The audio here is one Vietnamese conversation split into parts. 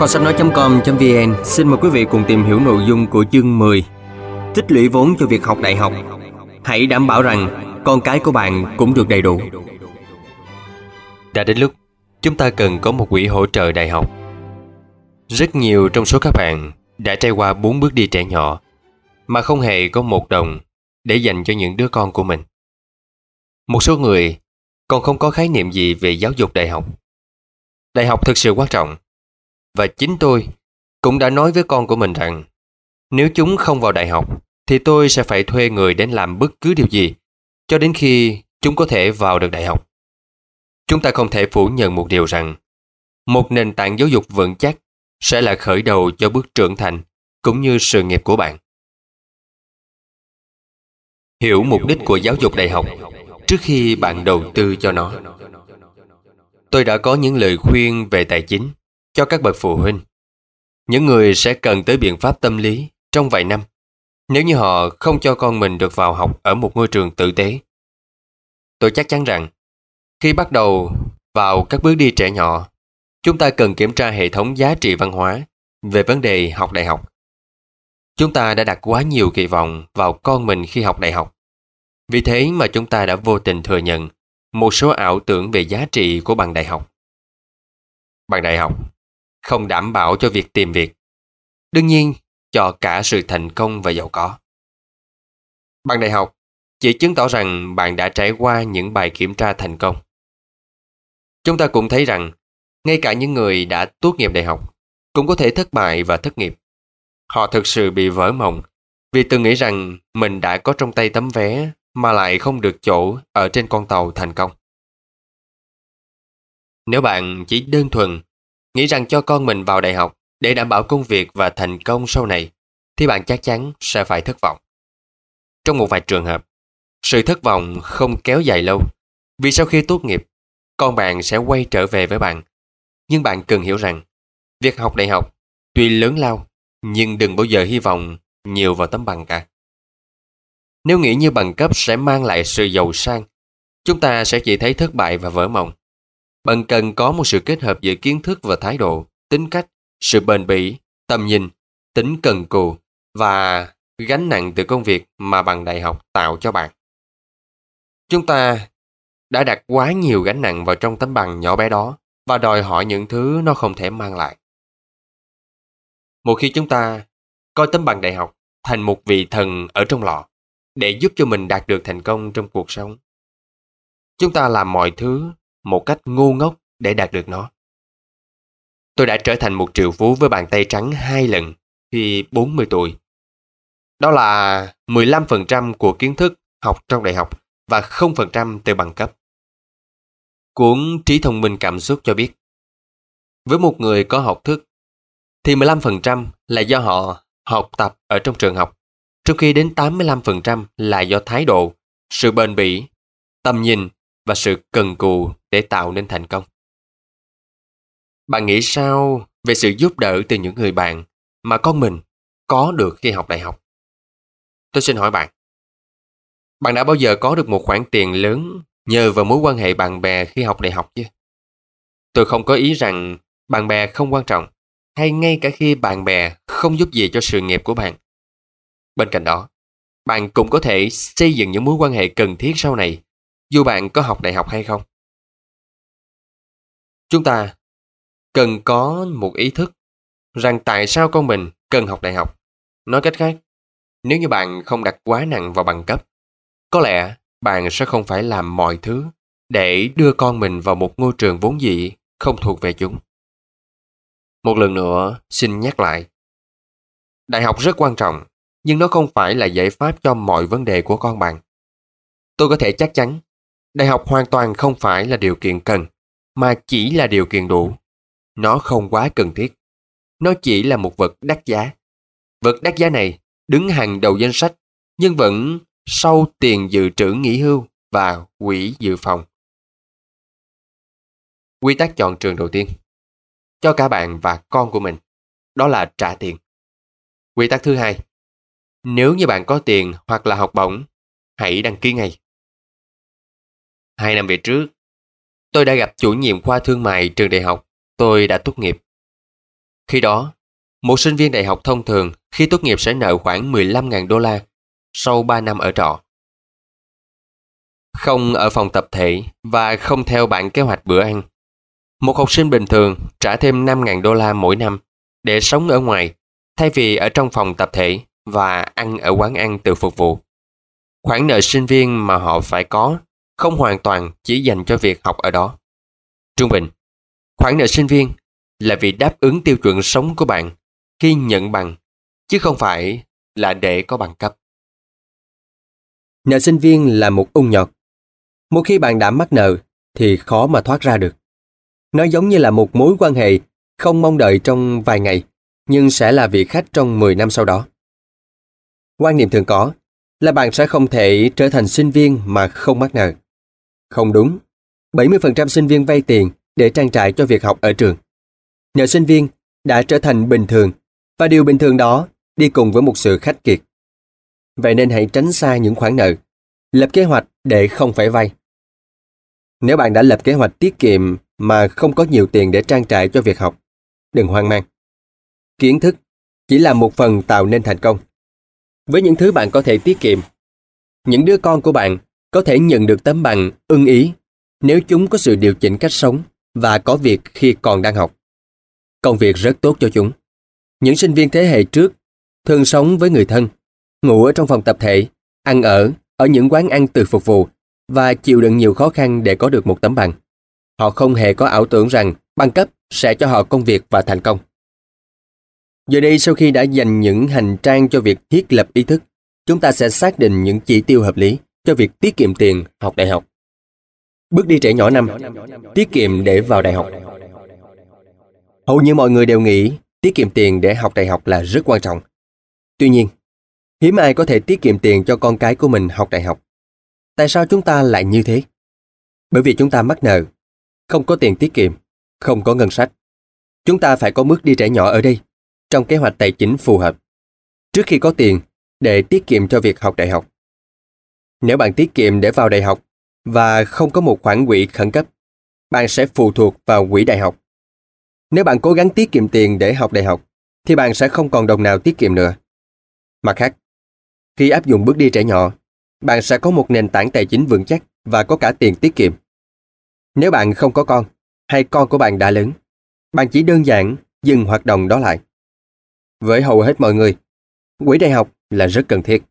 Kho sách nói.com.vn xin mời quý vị cùng tìm hiểu nội dung của chương 10. Tích lũy vốn cho việc học đại học. Hãy đảm bảo rằng con cái của bạn cũng được đầy đủ. Đã đến lúc chúng ta cần có một quỹ hỗ trợ đại học. Rất nhiều trong số các bạn đã trải qua 4 bước đi trẻ nhỏ mà không hề có một đồng để dành cho những đứa con của mình. Một số người còn không có khái niệm gì về giáo dục đại học. Đại học thực sự quan trọng. Và chính tôi cũng đã nói với con của mình rằng nếu chúng không vào đại học thì tôi sẽ phải thuê người đến làm bất cứ điều gì cho đến khi chúng có thể vào được đại học. Chúng ta không thể phủ nhận một điều rằng một nền tảng giáo dục vững chắc sẽ là khởi đầu cho bước trưởng thành cũng như sự nghiệp của bạn. Hiểu mục đích của giáo dục đại học trước khi bạn đầu tư cho nó. Tôi đã có những lời khuyên về tài chính cho các bậc phụ huynh. Những người sẽ cần tới biện pháp tâm lý trong vài năm nếu như họ không cho con mình được vào học ở một ngôi trường tử tế. Tôi chắc chắn rằng khi bắt đầu vào các bước đi trẻ nhỏ, chúng ta cần kiểm tra hệ thống giá trị văn hóa về vấn đề học đại học. Chúng ta đã đặt quá nhiều kỳ vọng vào con mình khi học đại học. Vì thế mà chúng ta đã vô tình thừa nhận một số ảo tưởng về giá trị của bằng đại học. Bằng đại học không đảm bảo cho việc tìm việc, đương nhiên cho cả sự thành công và giàu có. Bằng đại học chỉ chứng tỏ rằng bạn đã trải qua những bài kiểm tra thành công. Chúng ta cũng thấy rằng ngay cả những người đã tốt nghiệp đại học cũng có thể thất bại và thất nghiệp. Họ thực sự bị vỡ mộng vì từng nghĩ rằng mình đã có trong tay tấm vé mà lại không được chỗ ở trên con tàu thành công. Nếu bạn chỉ đơn thuần nghĩ rằng cho con mình vào đại học để đảm bảo công việc và thành công sau này, thì bạn chắc chắn sẽ phải thất vọng. Trong một vài trường hợp, sự thất vọng không kéo dài lâu, vì sau khi tốt nghiệp, con bạn sẽ quay trở về với bạn. Nhưng bạn cần hiểu rằng, việc học đại học tuy lớn lao, nhưng đừng bao giờ hy vọng nhiều vào tấm bằng cả. Nếu nghĩ như bằng cấp sẽ mang lại sự giàu sang, chúng ta sẽ chỉ thấy thất bại và vỡ mộng. Bạn cần có một sự kết hợp giữa kiến thức và thái độ, tính cách, sự bền bỉ, tầm nhìn, tính cần cù và gánh nặng từ công việc mà bằng đại học tạo cho bạn. Chúng ta đã đặt quá nhiều gánh nặng vào trong tấm bằng nhỏ bé đó và đòi hỏi những thứ nó không thể mang lại. Một khi chúng ta coi tấm bằng đại học thành một vị thần ở trong lọ để giúp cho mình đạt được thành công trong cuộc sống, chúng ta làm mọi thứ một cách ngu ngốc để đạt được nó. Tôi đã trở thành một triệu phú với bàn tay trắng 2 lần khi 40 tuổi. Đó là 15% của kiến thức học trong đại học và 0% từ bằng cấp. Cuốn Trí thông minh cảm xúc cho biết, với một người có học thức, thì 15% là do họ học tập ở trong trường học, trong khi đến 85% là do thái độ, sự bền bỉ, tầm nhìn và sự cần cù để tạo nên thành công. Bạn nghĩ sao về sự giúp đỡ từ những người bạn mà con mình có được khi học đại học? Tôi xin hỏi bạn, bạn đã bao giờ có được một khoản tiền lớn nhờ vào mối quan hệ bạn bè khi học đại học chưa? Tôi không có ý rằng bạn bè không quan trọng, hay ngay cả khi bạn bè không giúp gì cho sự nghiệp của bạn. Bên cạnh đó, bạn cũng có thể xây dựng những mối quan hệ cần thiết sau này, dù bạn có học đại học hay không. Chúng ta cần có một ý thức rằng tại sao con mình cần học đại học. Nói cách khác, nếu như bạn không đặt quá nặng vào bằng cấp, có lẽ bạn sẽ không phải làm mọi thứ để đưa con mình vào một ngôi trường vốn dĩ không thuộc về chúng. Một lần nữa, xin nhắc lại. Đại học rất quan trọng, nhưng nó không phải là giải pháp cho mọi vấn đề của con bạn. Tôi có thể chắc chắn, đại học hoàn toàn không phải là điều kiện cần, mà chỉ là điều kiện đủ. Nó không quá cần thiết. Nó chỉ là một vật đắt giá. Vật đắt giá này đứng hàng đầu danh sách, nhưng vẫn sau tiền dự trữ nghỉ hưu và quỹ dự phòng. Quy tắc chọn trường đầu tiên cho cả bạn và con của mình, đó là trả tiền. Quy tắc thứ hai, nếu như bạn có tiền hoặc là học bổng, hãy đăng ký ngay. 2 năm về trước, tôi đã gặp chủ nhiệm khoa thương mại trường đại học tôi đã tốt nghiệp. Khi đó, một sinh viên đại học thông thường khi tốt nghiệp sẽ nợ khoảng 15.000 đô la sau 3 năm ở trọ. Không ở phòng tập thể và không theo bản kế hoạch bữa ăn. Một học sinh bình thường trả thêm 5.000 đô la mỗi năm để sống ở ngoài thay vì ở trong phòng tập thể và ăn ở quán ăn tự phục vụ. Khoản nợ sinh viên mà họ phải có không hoàn toàn chỉ dành cho việc học ở đó. Trung bình, khoản nợ sinh viên là vì đáp ứng tiêu chuẩn sống của bạn khi nhận bằng, chứ không phải là để có bằng cấp. Nợ sinh viên là một ung nhọt. Một khi bạn đã mắc nợ thì khó mà thoát ra được. Nó giống như là một mối quan hệ không mong đợi trong vài ngày, nhưng sẽ là vị khách trong 10 năm sau đó. Quan niệm thường có là bạn sẽ không thể trở thành sinh viên mà không mắc nợ. Không đúng. 70% sinh viên vay tiền để trang trải cho việc học ở trường. Nợ sinh viên đã trở thành bình thường, và điều bình thường đó đi cùng với một sự khắt kiệt. Vậy nên hãy tránh xa những khoản nợ, lập kế hoạch để không phải vay. Nếu bạn đã lập kế hoạch tiết kiệm mà không có nhiều tiền để trang trải cho việc học, đừng hoang mang. Kiến thức chỉ là một phần tạo nên thành công. Với những thứ bạn có thể tiết kiệm, những đứa con của bạn có thể nhận được tấm bằng ưng ý nếu chúng có sự điều chỉnh cách sống và có việc khi còn đang học. Công việc rất tốt cho chúng. Những sinh viên thế hệ trước thường sống với người thân, ngủ ở trong phòng tập thể, ăn ở những quán ăn tự phục vụ và chịu đựng nhiều khó khăn để có được một tấm bằng. Họ không hề có ảo tưởng rằng bằng cấp sẽ cho họ công việc và thành công. Giờ đây, sau khi đã dành những hành trang cho việc thiết lập ý thức, chúng ta sẽ xác định những chỉ tiêu hợp lý cho việc tiết kiệm tiền học đại học. Bước đi trẻ nhỏ 5. Tiết kiệm để vào đại học. Hầu như mọi người đều nghĩ tiết kiệm tiền để học đại học là rất quan trọng. Tuy nhiên, hiếm ai có thể tiết kiệm tiền cho con cái của mình học đại học. Tại sao chúng ta lại như thế? Bởi vì chúng ta mắc nợ, không có tiền tiết kiệm, không có ngân sách. Chúng ta phải có bước đi trẻ nhỏ ở đây, trong kế hoạch tài chính phù hợp, trước khi có tiền để tiết kiệm cho việc học đại học. Nếu bạn tiết kiệm để vào đại học và không có một khoản quỹ khẩn cấp, bạn sẽ phụ thuộc vào quỹ đại học. Nếu bạn cố gắng tiết kiệm tiền để học đại học, thì bạn sẽ không còn đồng nào tiết kiệm nữa. Mặt khác, khi áp dụng bước đi trẻ nhỏ, bạn sẽ có một nền tảng tài chính vững chắc và có cả tiền tiết kiệm. Nếu bạn không có con, hay con của bạn đã lớn, bạn chỉ đơn giản dừng hoạt động đó lại. Với hầu hết mọi người, quỹ đại học là rất cần thiết.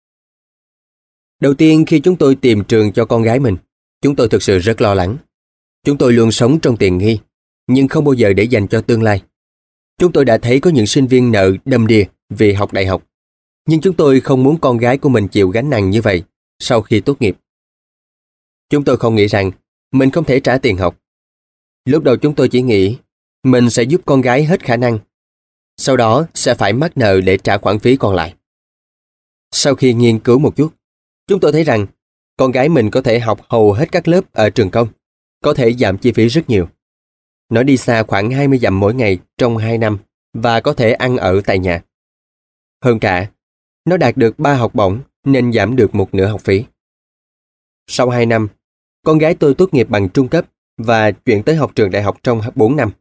Đầu tiên, khi chúng tôi tìm trường cho con gái mình, chúng tôi thực sự rất lo lắng. Chúng tôi luôn sống trong tiền nghi, nhưng không bao giờ để dành cho tương lai. Chúng tôi đã thấy có những sinh viên nợ đầm đìa vì học đại học, nhưng chúng tôi không muốn con gái của mình chịu gánh nặng như vậy sau khi tốt nghiệp. Chúng tôi không nghĩ rằng mình không thể trả tiền học. Lúc đầu chúng tôi chỉ nghĩ mình sẽ giúp con gái hết khả năng, sau đó sẽ phải mắc nợ để trả khoản phí còn lại. Sau khi nghiên cứu một chút, chúng tôi thấy rằng con gái mình có thể học hầu hết các lớp ở trường công, có thể giảm chi phí rất nhiều. Nó đi xa khoảng 20 dặm mỗi ngày trong 2 năm và có thể ăn ở tại nhà. Hơn cả, nó đạt được 3 học bổng nên giảm được một nửa học phí. Sau 2 năm, con gái tôi tốt nghiệp bằng trung cấp và chuyển tới học trường đại học trong 4 năm.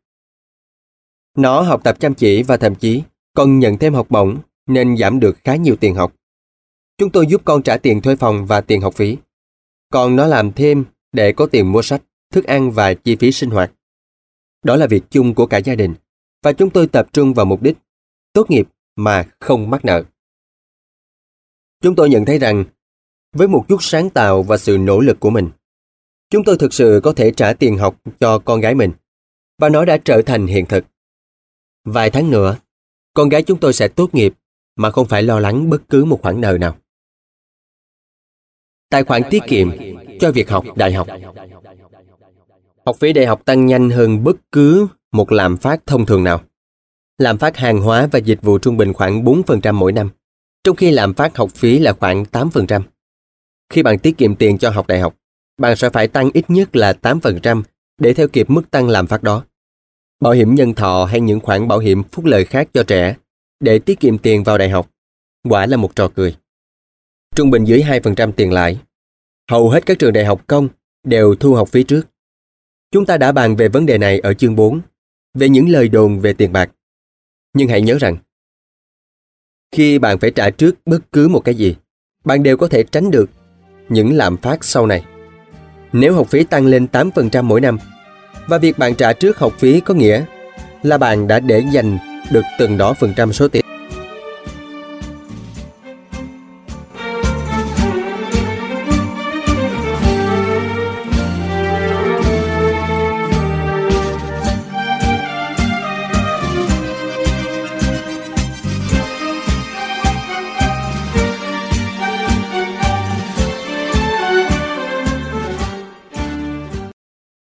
Nó học tập chăm chỉ và thậm chí còn nhận thêm học bổng nên giảm được khá nhiều tiền học. Chúng tôi giúp con trả tiền thuê phòng và tiền học phí. Còn nó làm thêm để có tiền mua sách, thức ăn và chi phí sinh hoạt. Đó là việc chung của cả gia đình, và chúng tôi tập trung vào mục đích tốt nghiệp mà không mắc nợ. Chúng tôi nhận thấy rằng, với một chút sáng tạo và sự nỗ lực của mình, chúng tôi thực sự có thể trả tiền học cho con gái mình, và nó đã trở thành hiện thực. Vài tháng nữa, con gái chúng tôi sẽ tốt nghiệp mà không phải lo lắng bất cứ một khoản nợ nào. Tài khoản tiết kiệm cho việc học đại học. Học phí đại học tăng nhanh hơn bất cứ một lạm phát thông thường nào. Lạm phát hàng hóa và dịch vụ trung bình khoảng 4% mỗi năm, trong khi lạm phát học phí là khoảng 8%. Khi bạn tiết kiệm tiền cho học đại học, bạn sẽ phải tăng ít nhất là 8% để theo kịp mức tăng lạm phát đó. Bảo hiểm nhân thọ hay những khoản bảo hiểm phúc lợi khác cho trẻ để tiết kiệm tiền vào đại học quả là một trò cười. Trung bình dưới 2% tiền lãi. Hầu hết các trường đại học công đều thu học phí trước. Chúng ta đã bàn về vấn đề này ở chương 4, về những lời đồn về tiền bạc. Nhưng hãy nhớ rằng, khi bạn phải trả trước bất cứ một cái gì, bạn đều có thể tránh được những lạm phát sau này. Nếu học phí tăng lên 8% mỗi năm, và việc bạn trả trước học phí có nghĩa là bạn đã để dành được từng đó phần trăm số tiền